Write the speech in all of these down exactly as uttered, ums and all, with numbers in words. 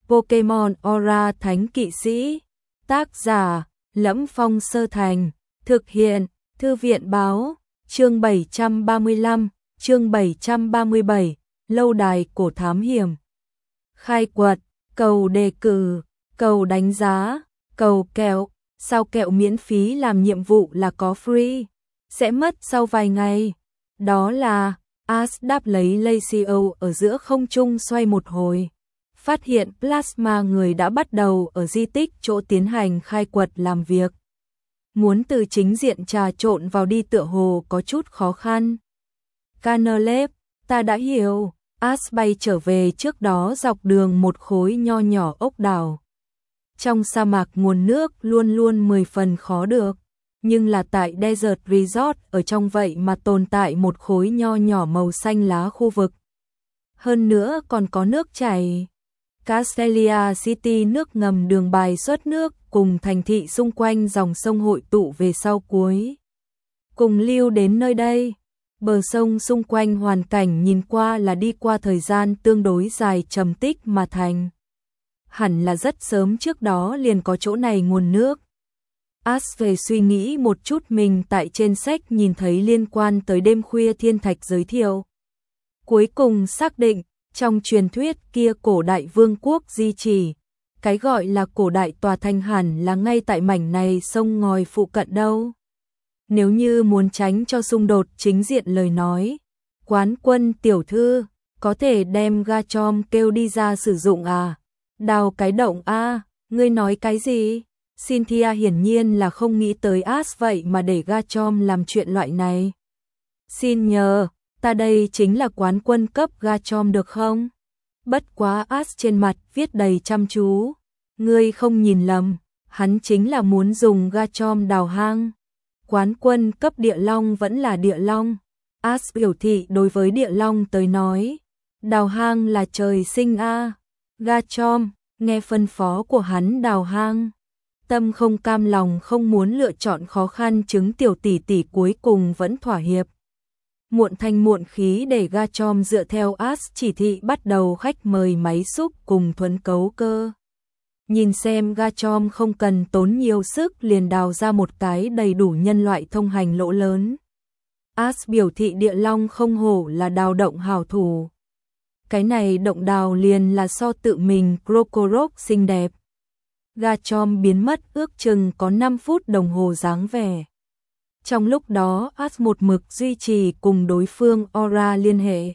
Pokemon Aura Thánh Kỵ Sĩ. Tác giả Lẫm Phong Sơ Thành. Thực hiện Thư viện Báo. Chương bảy trăm ba mươi lăm, chương bảy trăm ba mươi bảy, Lâu đài cổ thám hiểm. Khai quật, cầu đề cử, cầu đánh giá, cầu kẹo. Sao kẹo miễn phí làm nhiệm vụ là có free, sẽ mất sau vài ngày. Đó là Ash đáp lấy Lacio ở giữa không trung xoay một hồi, phát hiện plasma người đã bắt đầu ở di tích chỗ tiến hành khai quật làm việc. Muốn từ chính diện trà trộn vào đi tựa hồ có chút khó khăn. Canalep, ta đã hiểu. Ash bay trở về trước đó dọc đường một khối nho nhỏ ốc đảo. Trong sa mạc nguồn nước luôn luôn mười phần khó được, nhưng là tại Desert Resort ở trong vậy mà tồn tại một khối nho nhỏ màu xanh lá khu vực. Hơn nữa còn có nước chảy. Castelia City nước ngầm đường bài xuất nước cùng thành thị xung quanh dòng sông hội tụ về sau cuối cùng lưu đến nơi đây. Bờ sông xung quanh hoàn cảnh nhìn qua là đi qua thời gian tương đối dài trầm tích mà thành. Hẳn là rất sớm trước đó liền có chỗ này nguồn nước. Ash về suy nghĩ một chút mình tại trên sách nhìn thấy liên quan tới đêm khuya thiên thạch giới thiệu. Cuối cùng xác định, trong truyền thuyết kia cổ đại vương quốc di trì, cái gọi là cổ đại tòa thành hẳn là ngay tại mảnh này sông ngòi phụ cận đâu. Nếu như muốn tránh cho xung đột chính diện lời nói, Quán Quân tiểu thư, có thể đem Garchomp kêu đi ra sử dụng à? Đào cái động a, à, ngươi nói cái gì? Cynthia hiển nhiên là không nghĩ tới Ash vậy mà để Garchomp làm chuyện loại này. Xin nhờ, ta đây chính là quán quân cấp Garchomp được không? Bất quá Ash trên mặt viết đầy chăm chú. Ngươi không nhìn lầm, hắn chính là muốn dùng Garchomp đào hang. Quán quân cấp địa long vẫn là địa long. Ash biểu thị đối với địa long tới nói, đào hang là trời sinh a. À. Garchomp nghe phân phó của hắn đào hang, tâm không cam lòng không muốn lựa chọn khó khăn chứng tiểu tỷ tỷ cuối cùng vẫn thỏa hiệp. Muộn thanh muộn khí để Garchomp dựa theo Ash chỉ thị bắt đầu khách mời máy xúc cùng thuần cấu cơ. Nhìn xem Garchomp không cần tốn nhiều sức liền đào ra một cái đầy đủ nhân loại thông hành lỗ lớn. Ash biểu thị địa long không hổ là đào động hảo thủ. Cái này động đào liền là so tự mình Krokorok xinh đẹp. Garchomp biến mất ước chừng có năm phút đồng hồ dáng vẻ. Trong lúc đó Ash một mực duy trì cùng đối phương Aura liên hệ.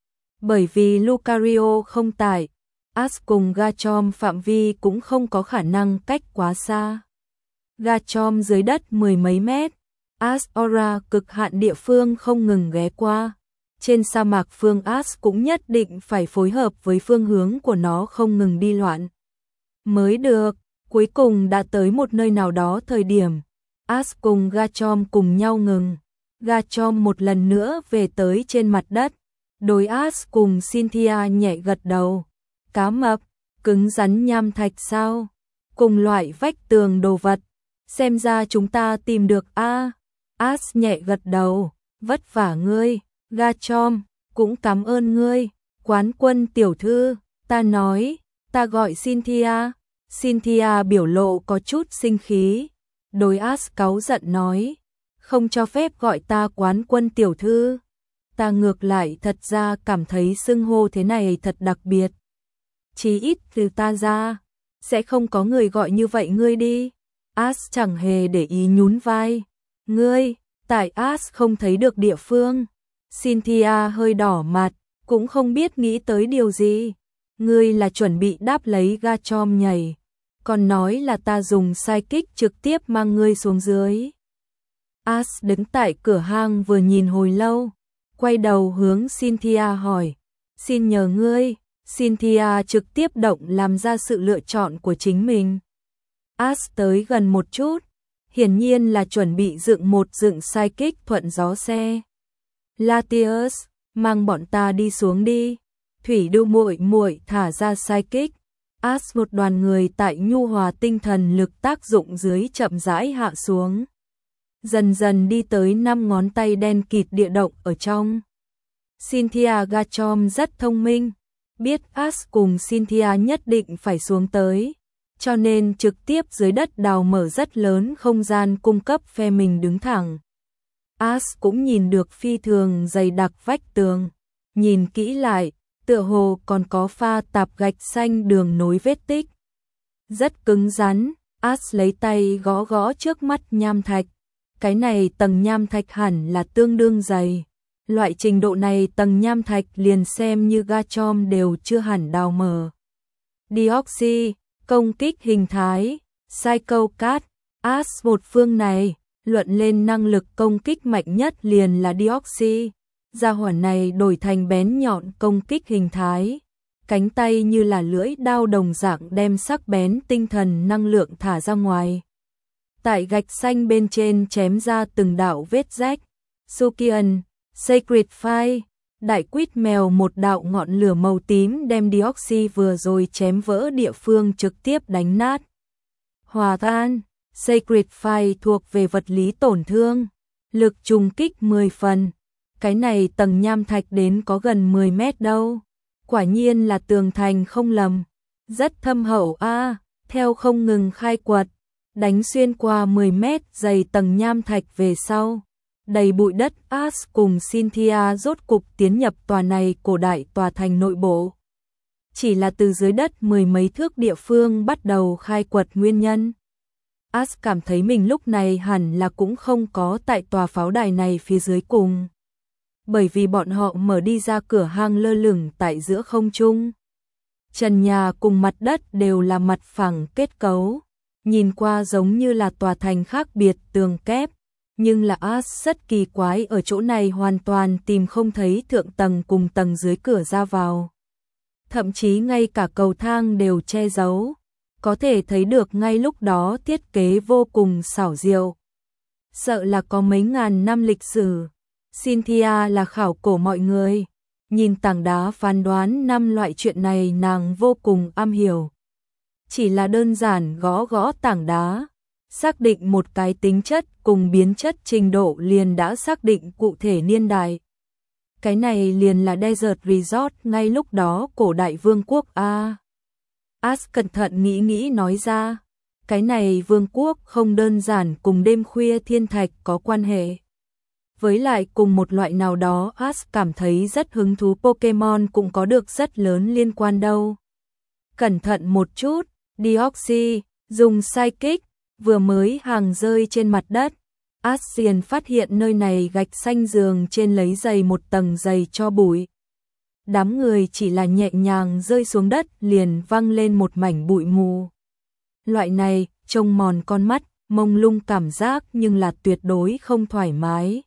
Bởi vì Lucario không tại, Ash cùng Garchomp phạm vi cũng không có khả năng cách quá xa. Garchomp dưới đất mười mấy mét, Ash Aura cực hạn địa phương không ngừng ghé qua. Trên sa mạc phương Ash cũng nhất định phải phối hợp với phương hướng của nó không ngừng đi loạn mới được. Cuối cùng đã tới một nơi nào đó thời điểm, Ash cùng Garchomp cùng nhau ngừng. Garchomp một lần nữa về tới trên mặt đất. Đối Ash cùng Cynthia nhẹ gật đầu. Cá mập, cứng rắn nham thạch sao? Cùng loại vách tường đồ vật. Xem ra chúng ta tìm được a. À. Ash nhẹ gật đầu. Vất vả ngươi. Garchomp, cũng cảm ơn ngươi. Quán Quân tiểu thư, ta nói, ta gọi Cynthia. Cynthia biểu lộ có chút sinh khí. Đối Ash cáu giận nói, không cho phép gọi ta Quán Quân tiểu thư. Ta ngược lại thật ra cảm thấy xưng hô thế này thật đặc biệt. Chí ít từ ta ra, sẽ không có người gọi như vậy ngươi đi. Ash chẳng hề để ý nhún vai. Ngươi, tại Ash không thấy được địa phương. Cynthia hơi đỏ mặt, cũng không biết nghĩ tới điều gì. Ngươi là chuẩn bị đáp lấy Garchomp nhảy, còn nói là ta dùng psychic trực tiếp mang ngươi xuống dưới. Ash đứng tại cửa hang vừa nhìn hồi lâu, quay đầu hướng Cynthia hỏi, xin nhờ ngươi. Cynthia trực tiếp động làm ra sự lựa chọn của chính mình. Ash tới gần một chút, hiển nhiên là chuẩn bị dựng một dựng psychic thuận gió xe. Latius, mang bọn ta đi xuống đi. Thủy Đu muội muội thả ra psychic. Ash một đoàn người tại nhu hòa tinh thần lực tác dụng dưới chậm rãi hạ xuống. Dần dần đi tới năm ngón tay đen kịt địa động ở trong. Cynthia Garchomp rất thông minh. biết As cùng Cynthia nhất định phải xuống tới, cho nên trực tiếp dưới đất đào mở rất lớn không gian cung cấp phe mình đứng thẳng. As cũng nhìn được phi thường dày đặc vách tường, nhìn kỹ lại, tựa hồ còn có pha tạp gạch xanh đường nối vết tích. Rất cứng rắn, As lấy tay gõ gõ trước mắt nham thạch. Cái này tầng nham thạch hẳn là tương đương dày. Loại trình độ này tầng nham thạch liền xem như ga chom đều chưa hẳn đào mở. Deoxy, công kích hình thái, Psycho Cat, As một phương này, luận lên năng lực công kích mạnh nhất liền là Deoxy. Gia hỏa này đổi thành bén nhọn công kích hình thái. Cánh tay như là lưỡi dao đồng dạng đem sắc bén tinh thần năng lượng thả ra ngoài. Tại gạch xanh bên trên chém ra từng đạo vết rách. Sukian, Sacred Fire, đại quýt mèo một đạo ngọn lửa màu tím đem Deoxy vừa rồi chém vỡ địa phương trực tiếp đánh nát. Hòa tan, Sacred Fire thuộc về vật lý tổn thương, lực trùng kích mười phần. Cái này tầng nham thạch đến có gần mười mét đâu. Quả nhiên là tường thành không lầm. Rất thâm hậu a, à, theo không ngừng khai quật, đánh xuyên qua mười mét dày tầng nham thạch về sau. Đầy bụi đất, As cùng Cynthia rốt cục tiến nhập tòa này cổ đại tòa thành nội bộ. Chỉ là từ dưới đất mười mấy thước địa phương bắt đầu khai quật nguyên nhân. As cảm thấy mình lúc này hẳn là cũng không có tại tòa pháo đài này phía dưới cùng. Bởi vì bọn họ mở đi ra cửa hang lơ lửng tại giữa không trung. Trần nhà cùng mặt đất đều là mặt phẳng kết cấu, nhìn qua giống như là tòa thành khác biệt tường kép, nhưng là As rất kỳ quái ở chỗ này hoàn toàn tìm không thấy thượng tầng cùng tầng dưới cửa ra vào. Thậm chí ngay cả cầu thang đều che giấu, có thể thấy được ngay lúc đó thiết kế vô cùng xảo diệu. Sợ là có mấy ngàn năm lịch sử. Cynthia là khảo cổ mọi người, nhìn tảng đá phán đoán năm loại chuyện này nàng vô cùng am hiểu. Chỉ là đơn giản gõ gõ tảng đá, xác định một cái tính chất cùng biến chất trình độ liền đã xác định cụ thể niên đại. Cái này liền là Desert Resort ngay lúc đó cổ đại vương quốc A. As cẩn thận nghĩ nghĩ nói ra, cái này vương quốc không đơn giản cùng đêm khuya thiên thạch có quan hệ. Với lại cùng một loại nào đó As cảm thấy rất hứng thú Pokemon cũng có được rất lớn liên quan đâu. Cẩn thận một chút, Deoxy, dùng Psychic, vừa mới hàng rơi trên mặt đất. As liền phát hiện nơi này gạch xanh giường trên lấy dày một tầng dày cho bụi. Đám người chỉ là nhẹ nhàng rơi xuống đất liền văng lên một mảnh bụi mù. Loại này, trông mòn con mắt, mông lung cảm giác nhưng là tuyệt đối không thoải mái.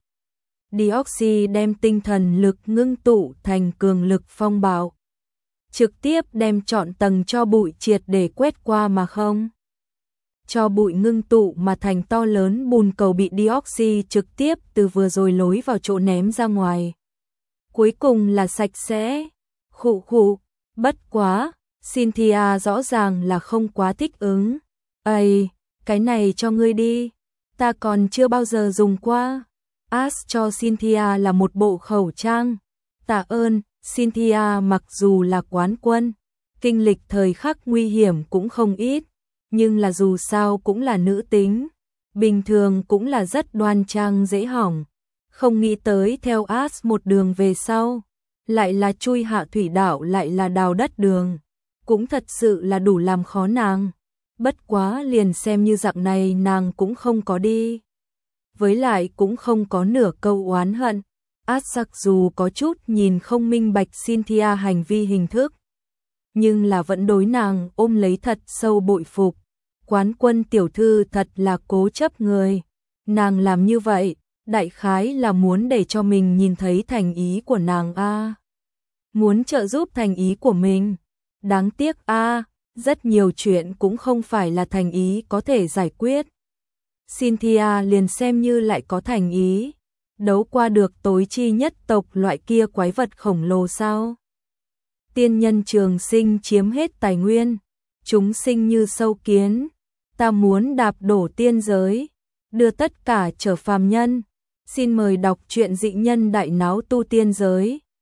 Deoxy đem tinh thần lực ngưng tụ thành cường lực phong bạo. Trực tiếp đem trọn tầng cho bụi triệt để quét qua mà không. Cho bụi ngưng tụ mà thành to lớn bùn cầu bị Deoxy trực tiếp từ vừa rồi lối vào chỗ ném ra ngoài. Cuối cùng là sạch sẽ. Khụ khụ, bất quá, Cynthia rõ ràng là không quá thích ứng. Ây, cái này cho ngươi đi, ta còn chưa bao giờ dùng qua. As cho Cynthia là một bộ khẩu trang. Tạ ơn, Cynthia mặc dù là quán quân, kinh lịch thời khắc nguy hiểm cũng không ít, nhưng là dù sao cũng là nữ tính, bình thường cũng là rất đoan trang dễ hỏng. Không nghĩ tới theo As một đường về sau, lại là chui hạ thủy đảo lại là đào đất đường, cũng thật sự là đủ làm khó nàng. Bất quá liền xem như dạng này nàng cũng không có đi. Với lại cũng không có nửa câu oán hận. As mặc dù có chút nhìn không minh bạch Cynthia hành vi hình thức, nhưng là vẫn đối nàng ôm lấy thật sâu bội phục. Quán quân tiểu thư thật là cố chấp người. Nàng làm như vậy, đại khái là muốn để cho mình nhìn thấy thành ý của nàng a. Muốn trợ giúp thành ý của mình. Đáng tiếc a, rất nhiều chuyện cũng không phải là thành ý có thể giải quyết. Cynthia liền xem như lại có thành ý, đấu qua được tối chi nhất tộc loại kia quái vật khổng lồ sao? Tiên nhân trường sinh chiếm hết tài nguyên, chúng sinh như sâu kiến, ta muốn đạp đổ tiên giới, đưa tất cả trở phàm nhân. Xin mời đọc truyện Dị Nhân Đại Náo Tu Tiên Giới.